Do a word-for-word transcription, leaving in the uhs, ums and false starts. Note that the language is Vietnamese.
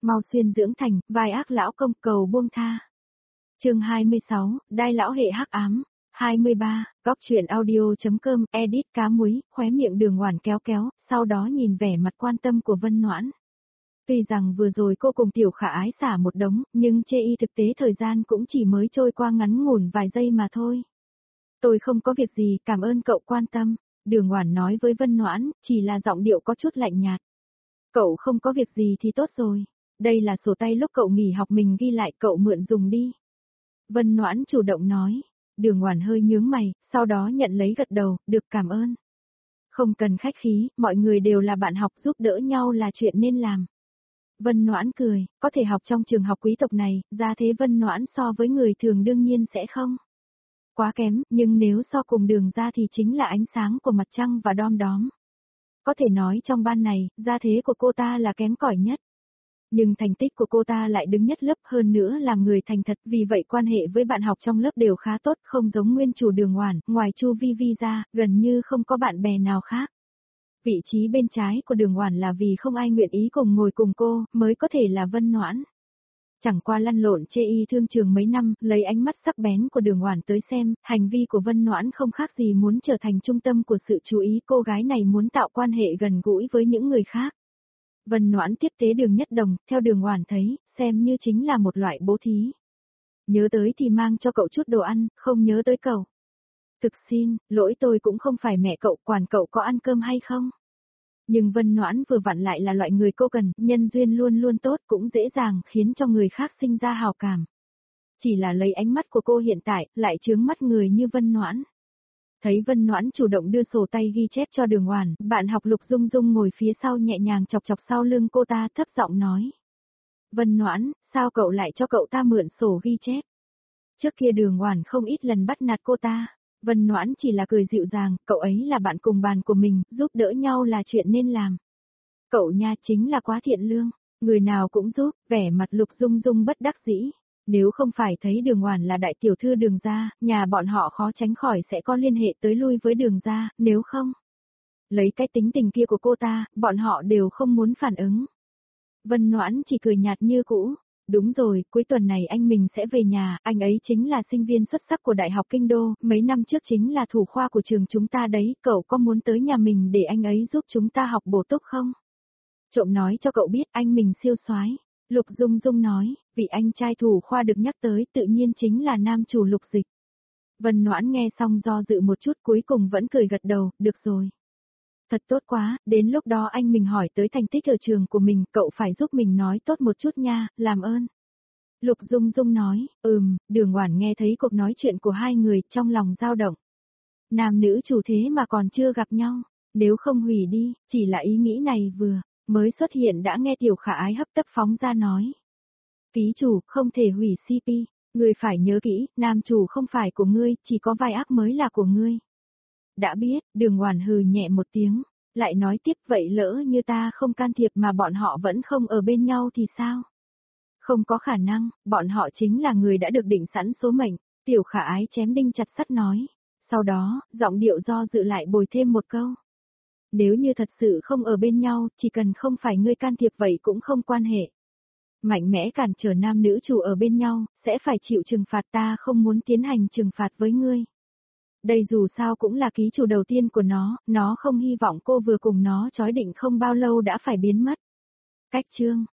mau xuyên dưỡng thành, vai ác lão công cầu buông tha. Chương hai mươi sáu, đai lão hệ hắc ám. hai mươi ba, góc truyện audio.com, edit cá muối, khóe miệng Đường Oản kéo kéo, sau đó nhìn vẻ mặt quan tâm của Vân Noãn. Tuy rằng vừa rồi cô cùng Tiểu Khả Ái xả một đống, nhưng chê y thực tế thời gian cũng chỉ mới trôi qua ngắn ngủn vài giây mà thôi. Tôi không có việc gì, cảm ơn cậu quan tâm, Đường Oản nói với Vân Noãn, chỉ là giọng điệu có chút lạnh nhạt. Cậu không có việc gì thì tốt rồi, đây là sổ tay lúc cậu nghỉ học mình ghi lại, cậu mượn dùng đi. Vân Noãn chủ động nói. Đường Oản hơi nhướng mày, sau đó nhận lấy gật đầu, được, cảm ơn. Không cần khách khí, mọi người đều là bạn học, giúp đỡ nhau là chuyện nên làm. Vân Noãn cười, có thể học trong trường học quý tộc này, gia thế Vân Noãn so với người thường đương nhiên sẽ không quá kém, nhưng nếu so cùng Đường gia thì chính là ánh sáng của mặt trăng và đom đóm. Có thể nói trong ban này, gia thế của cô ta là kém cỏi nhất. Nhưng thành tích của cô ta lại đứng nhất lớp, hơn nữa làm người thành thật, vì vậy quan hệ với bạn học trong lớp đều khá tốt, không giống nguyên chủ Đường Oản, ngoài Chu Vi Vi ra, gần như không có bạn bè nào khác. Vị trí bên trái của Đường Oản là vì không ai nguyện ý cùng ngồi cùng cô, mới có thể là Vân Noãn. Chẳng qua lăn lộn chê y thương trường mấy năm, lấy ánh mắt sắc bén của Đường Oản tới xem, hành vi của Vân Noãn không khác gì muốn trở thành trung tâm của sự chú ý, cô gái này muốn tạo quan hệ gần gũi với những người khác. Vân Noãn tiếp tế Đường Nhất Đồng, theo Đường Oản thấy, xem như chính là một loại bố thí. Nhớ tới thì mang cho cậu chút đồ ăn, không nhớ tới cậu. Thực xin, lỗi tôi cũng không phải mẹ cậu, quản cậu có ăn cơm hay không. Nhưng Vân Noãn vừa vặn lại là loại người cô cần, nhân duyên luôn luôn tốt, cũng dễ dàng khiến cho người khác sinh ra hào cảm. Chỉ là lấy ánh mắt của cô hiện tại, lại chướng mắt người như Vân Noãn. Thấy Vân Noãn chủ động đưa sổ tay ghi chép cho Đường Oản, bạn học Lục Dung Dung ngồi phía sau nhẹ nhàng chọc chọc sau lưng cô ta, thấp giọng nói. Vân Noãn, sao cậu lại cho cậu ta mượn sổ ghi chép? Trước kia Đường Oản không ít lần bắt nạt cô ta, Vân Noãn chỉ là cười dịu dàng, cậu ấy là bạn cùng bàn của mình, giúp đỡ nhau là chuyện nên làm. Cậu nha chính là quá thiện lương, người nào cũng giúp, vẻ mặt Lục Dung Dung bất đắc dĩ. Nếu không phải thấy Đường Oản là đại tiểu thư Đường gia, nhà bọn họ khó tránh khỏi sẽ có liên hệ tới lui với Đường gia, nếu không. Lấy cái tính tình kia của cô ta, bọn họ đều không muốn phản ứng. Vân Noãn chỉ cười nhạt như cũ. Đúng rồi, cuối tuần này anh mình sẽ về nhà, anh ấy chính là sinh viên xuất sắc của Đại học Kinh Đô, mấy năm trước chính là thủ khoa của trường chúng ta đấy, cậu có muốn tới nhà mình để anh ấy giúp chúng ta học bổ túc không? Trộm nói cho cậu biết anh mình siêu soái. Lục Dung Dung nói, vị anh trai thủ khoa được nhắc tới tự nhiên chính là nam chủ Lục Dịch. Vân Noãn nghe xong do dự một chút, cuối cùng vẫn cười gật đầu, được rồi. Thật tốt quá, đến lúc đó anh mình hỏi tới thành tích ở trường của mình, cậu phải giúp mình nói tốt một chút nha, làm ơn. Lục Dung Dung nói, ừm, Đường Oản nghe thấy cuộc nói chuyện của hai người, trong lòng dao động. Nam nữ chủ thế mà còn chưa gặp nhau, nếu không hủy đi, chỉ là ý nghĩ này vừa mới xuất hiện đã nghe Tiểu Khả Ái hấp tấp phóng ra nói. Ký chủ, không thể hủy xê pê, ngươi phải nhớ kỹ, nam chủ không phải của ngươi, chỉ có vai ác mới là của ngươi. Đã biết, Đường Oản hừ nhẹ một tiếng, lại nói tiếp, vậy lỡ như ta không can thiệp mà bọn họ vẫn không ở bên nhau thì sao? Không có khả năng, bọn họ chính là người đã được định sẵn số mệnh, Tiểu Khả Ái chém đinh chặt sắt nói. Sau đó, giọng điệu do dự lại bồi thêm một câu. Nếu như thật sự không ở bên nhau, chỉ cần không phải ngươi can thiệp vậy cũng không quan hệ. Mạnh mẽ cản trở nam nữ chủ ở bên nhau, sẽ phải chịu trừng phạt, ta không muốn tiến hành trừng phạt với ngươi. Đây dù sao cũng là ký chủ đầu tiên của nó, nó không hy vọng cô vừa cùng nó chói định không bao lâu đã phải biến mất. Cách chương,